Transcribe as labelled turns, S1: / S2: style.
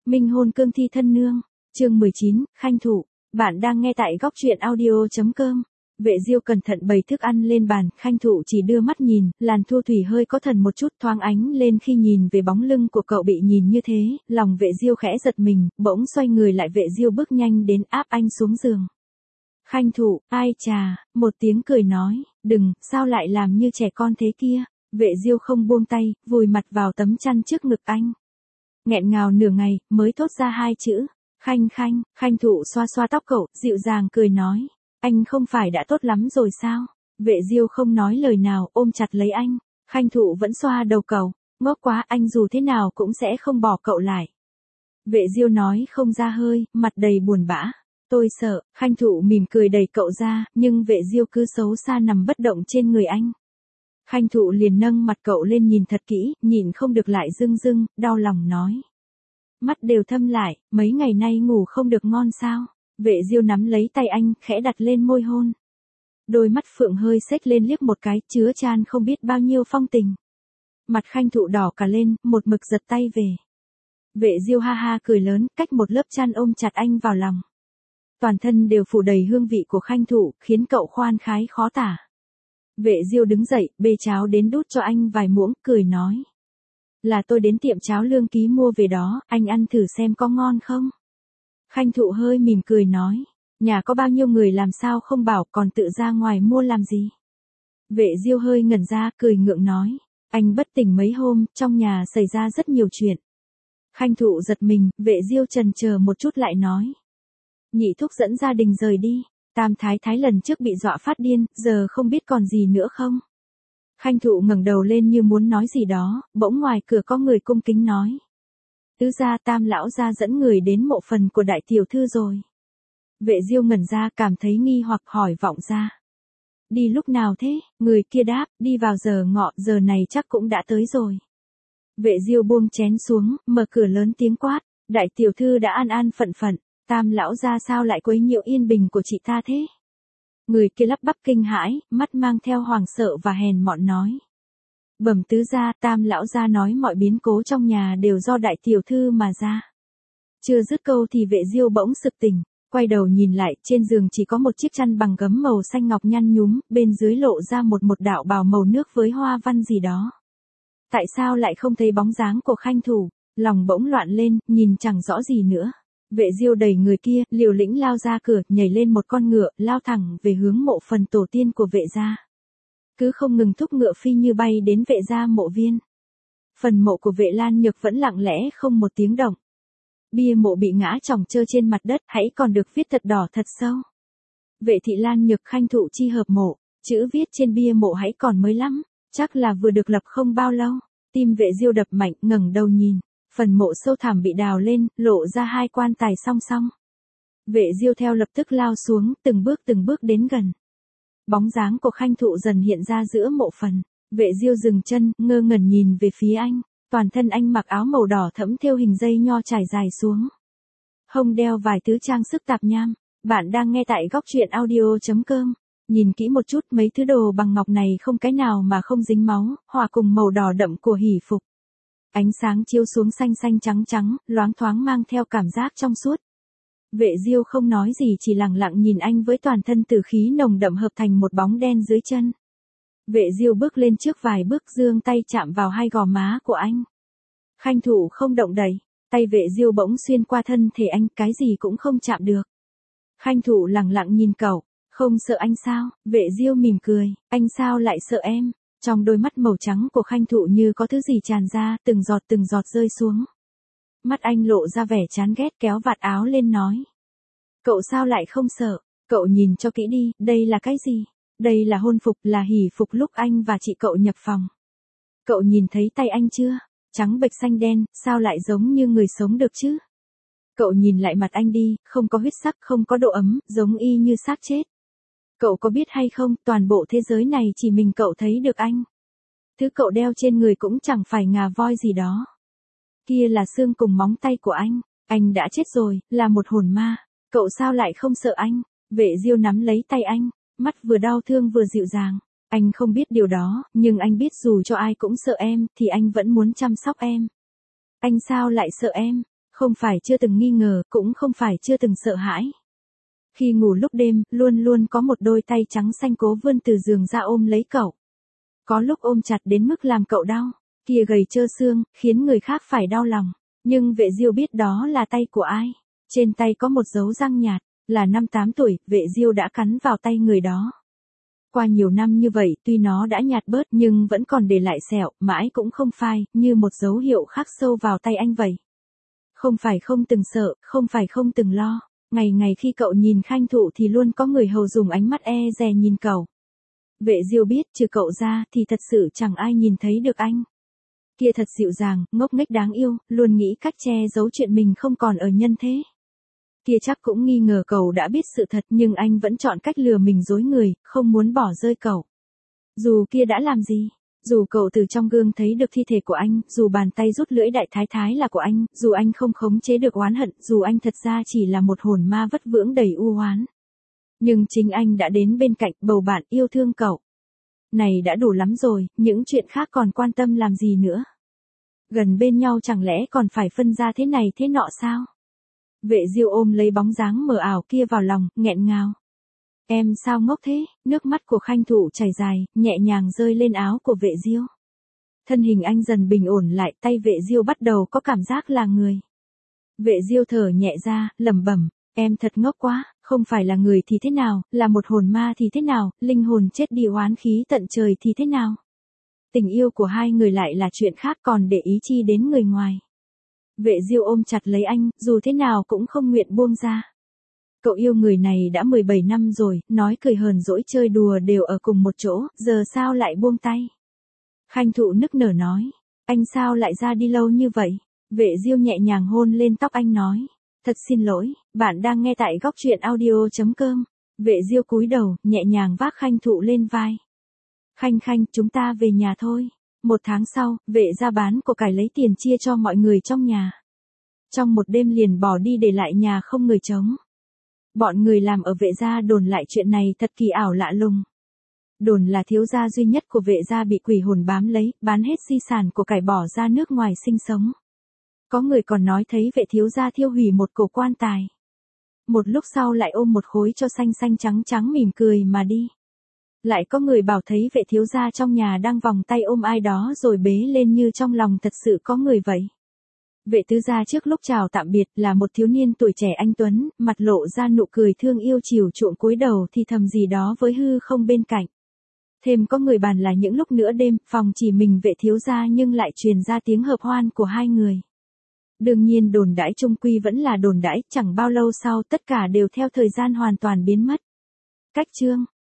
S1: Minh hôn cương thi thân nương. Chương 19, Khanh Thụ. Bạn đang nghe tại góc truyện audio.com. Vệ Diêu cẩn thận bày thức ăn lên bàn, Khanh Thụ chỉ đưa mắt nhìn, Làn Thu Thủy hơi có thần một chút thoáng ánh lên khi nhìn về bóng lưng của cậu bị nhìn như thế, lòng Vệ Diêu khẽ giật mình, bỗng xoay người lại. Vệ Diêu bước nhanh đến áp anh xuống giường. Khanh Thụ, ai chà, một tiếng cười nói, đừng, sao lại làm như trẻ con thế kia. Vệ Diêu không buông tay, vùi mặt vào tấm chăn trước ngực anh. Nghẹn ngào nửa ngày, mới thốt ra hai chữ, Khanh Khanh. Khanh Thụ xoa xoa tóc cậu, dịu dàng cười nói, anh không phải đã tốt lắm rồi sao? Vệ Diêu không nói lời nào, ôm chặt lấy anh. Khanh Thụ vẫn xoa đầu cậu, ngốc quá, anh dù thế nào cũng sẽ không bỏ cậu lại. Vệ Diêu nói không ra hơi, mặt đầy buồn bã. Tôi sợ. Khanh Thụ mỉm cười đẩy cậu ra, nhưng Vệ Diêu cứ xấu xa nằm bất động trên người anh. Khanh Thụ liền nâng mặt cậu lên nhìn thật kỹ, nhìn không được lại rưng rưng, đau lòng nói. Mắt đều thâm lại, mấy ngày nay ngủ không được ngon sao? Vệ Diêu nắm lấy tay anh, khẽ đặt lên môi hôn. Đôi mắt phượng hơi xếch lên liếc một cái, chứa chan không biết bao nhiêu phong tình. Mặt Khanh Thụ đỏ cả lên, một mực giật tay về. Vệ Diêu ha ha cười lớn, cách một lớp chăn ôm chặt anh vào lòng. Toàn thân đều phủ đầy hương vị của Khanh Thụ, khiến cậu khoan khái khó tả. Vệ Diêu đứng dậy, bê cháo đến đút cho anh vài muỗng, cười nói. Là tôi đến tiệm cháo Lương Ký mua về đó, anh ăn thử xem có ngon không? Khanh Thụ hơi mỉm cười nói. Nhà có bao nhiêu người làm sao không bảo, còn tự ra ngoài mua làm gì? Vệ Diêu hơi ngẩn ra, cười ngượng nói. Anh bất tỉnh mấy hôm, trong nhà xảy ra rất nhiều chuyện. Khanh Thụ giật mình, Vệ Diêu chần chờ một chút lại nói. Nhị thúc dẫn gia đình rời đi. Tam thái thái lần trước bị dọa phát điên, giờ không biết còn gì nữa không? Khanh Thụ ngẩng đầu lên như muốn nói gì đó, bỗng ngoài cửa có người cung kính nói. Tứ gia Tam lão gia dẫn người đến mộ phần của đại tiểu thư rồi. Vệ Diêu ngẩn ra, cảm thấy nghi hoặc hỏi vọng ra. Đi lúc nào thế? Người kia đáp, đi vào giờ ngọ, giờ này chắc cũng đã tới rồi. Vệ Diêu buông chén xuống, mở cửa lớn tiếng quát, đại tiểu thư đã an an phận phận. Tam lão gia sao lại quấy nhiễu yên bình của chị ta thế? Người kia lắp bắp kinh hãi, mắt mang theo hoảng sợ và hèn mọn nói. Bẩm tứ gia, Tam lão gia nói mọi biến cố trong nhà đều do đại tiểu thư mà ra. Chưa dứt câu thì Vệ Diêu bỗng sực tỉnh, quay đầu nhìn lại, trên giường chỉ có một chiếc chăn bằng gấm màu xanh ngọc nhăn nhúm, bên dưới lộ ra một đạo bào màu nước với hoa văn gì đó. Tại sao lại không thấy bóng dáng của Khanh Thụ? Lòng bỗng loạn lên, nhìn chẳng rõ gì nữa. Vệ Diêu đẩy người kia, liều lĩnh lao ra cửa, nhảy lên một con ngựa, lao thẳng về hướng mộ phần tổ tiên của Vệ gia. Cứ không ngừng thúc ngựa phi như bay đến Vệ gia mộ viên. Phần mộ của Vệ Lan Nhược vẫn lặng lẽ không một tiếng động. Bia mộ bị ngã chỏng trơ trên mặt đất, hãy còn được viết thật đỏ thật sâu. Vệ thị Lan Nhược Khanh Thụ chi hợp mộ, chữ viết trên bia mộ hãy còn mới lắm, chắc là vừa được lập không bao lâu. Tim Vệ Diêu đập mạnh, ngẩng đầu nhìn. Phần mộ sâu thẳm bị đào lên, lộ ra hai quan tài song song. Vệ Diêu theo lập tức lao xuống, từng bước đến gần. Bóng dáng của Khanh Thụ dần hiện ra giữa mộ phần. Vệ Diêu dừng chân, ngơ ngẩn nhìn về phía anh. Toàn thân anh mặc áo màu đỏ thẫm thêu hình dây nho trải dài xuống. Hông đeo vài thứ trang sức tạp nham. Bạn đang nghe tại góc truyện audio.com. Nhìn kỹ một chút, mấy thứ đồ bằng ngọc này không cái nào mà không dính máu, hòa cùng màu đỏ đậm của hỷ phục. Ánh sáng chiếu xuống xanh xanh trắng trắng, loáng thoáng mang theo cảm giác trong suốt. Vệ Diêu không nói gì, chỉ lặng lặng nhìn anh với toàn thân tử khí nồng đậm hợp thành một bóng đen dưới chân. Vệ Diêu bước lên trước vài bước, giương tay chạm vào hai gò má của anh. Khanh Thụ không động đậy, tay Vệ Diêu bỗng xuyên qua thân thể anh, cái gì cũng không chạm được. Khanh Thụ lặng lặng nhìn cậu, không sợ anh sao? Vệ Diêu mỉm cười, anh sao lại sợ em? Trong đôi mắt màu trắng của Khanh Thụ như có thứ gì tràn ra, từng giọt rơi xuống. Mắt anh lộ ra vẻ chán ghét, kéo vạt áo lên nói. Cậu sao lại không sợ? Cậu nhìn cho kỹ đi, đây là cái gì? Đây là hôn phục, là hỷ phục lúc anh và chị cậu nhập phòng. Cậu nhìn thấy tay anh chưa? Trắng bệch xanh đen, sao lại giống như người sống được chứ? Cậu nhìn lại mặt anh đi, không có huyết sắc, không có độ ấm, giống y như xác chết. Cậu có biết hay không, toàn bộ thế giới này chỉ mình cậu thấy được anh. Thứ cậu đeo trên người cũng chẳng phải ngà voi gì đó. Kia là xương cùng móng tay của anh đã chết rồi, là một hồn ma. Cậu sao lại không sợ anh? Vệ Diêu nắm lấy tay anh, mắt vừa đau thương vừa dịu dàng. Anh không biết điều đó, nhưng anh biết dù cho ai cũng sợ em, thì anh vẫn muốn chăm sóc em. Anh sao lại sợ em? Không phải chưa từng nghi ngờ, cũng không phải chưa từng sợ hãi. Khi ngủ lúc đêm, luôn luôn có một đôi tay trắng xanh cố vươn từ giường ra ôm lấy cậu. Có lúc ôm chặt đến mức làm cậu đau, kia gầy trơ xương, khiến người khác phải đau lòng. Nhưng Vệ Diêu biết đó là tay của ai. Trên tay có một dấu răng nhạt, là năm 8 tuổi, Vệ Diêu đã cắn vào tay người đó. Qua nhiều năm như vậy, tuy nó đã nhạt bớt nhưng vẫn còn để lại sẹo, mãi cũng không phai, như một dấu hiệu khắc sâu vào tay anh vậy. Không phải không từng sợ, không phải không từng lo. Ngày ngày khi cậu nhìn Khanh Thụ thì luôn có người hầu dùng ánh mắt e dè nhìn cậu. Vệ Diêu biết trừ cậu ra thì thật sự chẳng ai nhìn thấy được anh. Kia thật dịu dàng, ngốc nghếch đáng yêu, luôn nghĩ cách che giấu chuyện mình không còn ở nhân thế. Kia chắc cũng nghi ngờ cậu đã biết sự thật nhưng anh vẫn chọn cách lừa mình dối người, không muốn bỏ rơi cậu. Dù kia đã làm gì, dù cậu từ trong gương thấy được thi thể của anh, dù bàn tay rút lưỡi đại thái thái là của anh, dù anh không khống chế được oán hận, dù anh thật ra chỉ là một hồn ma vất vưởng đầy u oán. Nhưng chính anh đã đến bên cạnh bầu bạn yêu thương cậu. Này đã đủ lắm rồi, những chuyện khác còn quan tâm làm gì nữa. Gần bên nhau chẳng lẽ còn phải phân ra thế này thế nọ sao? Vệ Diêu ôm lấy bóng dáng mờ ảo kia vào lòng, nghẹn ngào. Em sao ngốc thế? Nước mắt của Khanh Thụ chảy dài, nhẹ nhàng rơi lên áo của Vệ Diêu. Thân hình anh dần bình ổn lại, tay Vệ Diêu bắt đầu có cảm giác là người. Vệ Diêu thở nhẹ ra, lẩm bẩm, em thật ngốc quá, không phải là người thì thế nào, là một hồn ma thì thế nào, linh hồn chết đi oán khí tận trời thì thế nào. Tình yêu của hai người lại là chuyện khác còn để ý chi đến người ngoài. Vệ Diêu ôm chặt lấy anh, dù thế nào cũng không nguyện buông ra. Cậu yêu người này đã 17 năm rồi, nói cười hờn dỗi chơi đùa đều ở cùng một chỗ, giờ sao lại buông tay. Khanh Thụ nức nở nói, anh sao lại ra đi lâu như vậy? Vệ Diêu nhẹ nhàng hôn lên tóc anh nói, thật xin lỗi, bạn đang nghe tại góc truyện audio.com. Vệ Diêu cúi đầu, nhẹ nhàng vác Khanh Thụ lên vai. Khanh, chúng ta về nhà thôi. 1 tháng sau, Vệ ra bán của cải lấy tiền chia cho mọi người trong nhà. Trong một đêm liền bỏ đi để lại nhà không người trống. Bọn người làm ở Vệ gia đồn lại chuyện này thật kỳ ảo lạ lùng. Đồn là thiếu gia duy nhất của Vệ gia bị quỷ hồn bám lấy, bán hết di sản của cải bỏ ra nước ngoài sinh sống. Có người còn nói thấy Vệ thiếu gia thiêu hủy một cổ quan tài. Một lúc sau lại ôm một khối cho xanh xanh trắng trắng mỉm cười mà đi. Lại có người bảo thấy Vệ thiếu gia trong nhà đang vòng tay ôm ai đó rồi bế lên như trong lòng thật sự có người vậy. Vệ tứ gia trước lúc chào tạm biệt là một thiếu niên tuổi trẻ anh tuấn, mặt lộ ra nụ cười thương yêu chiều chuộng cúi đầu thì thầm gì đó với hư không bên cạnh. Thêm có người bàn là những lúc nửa đêm, phòng chỉ mình Vệ thiếu gia nhưng lại truyền ra tiếng hợp hoan của hai người. Đương nhiên đồn đãi chung quy vẫn là đồn đãi, chẳng bao lâu sau tất cả đều theo thời gian hoàn toàn biến mất. Cách chương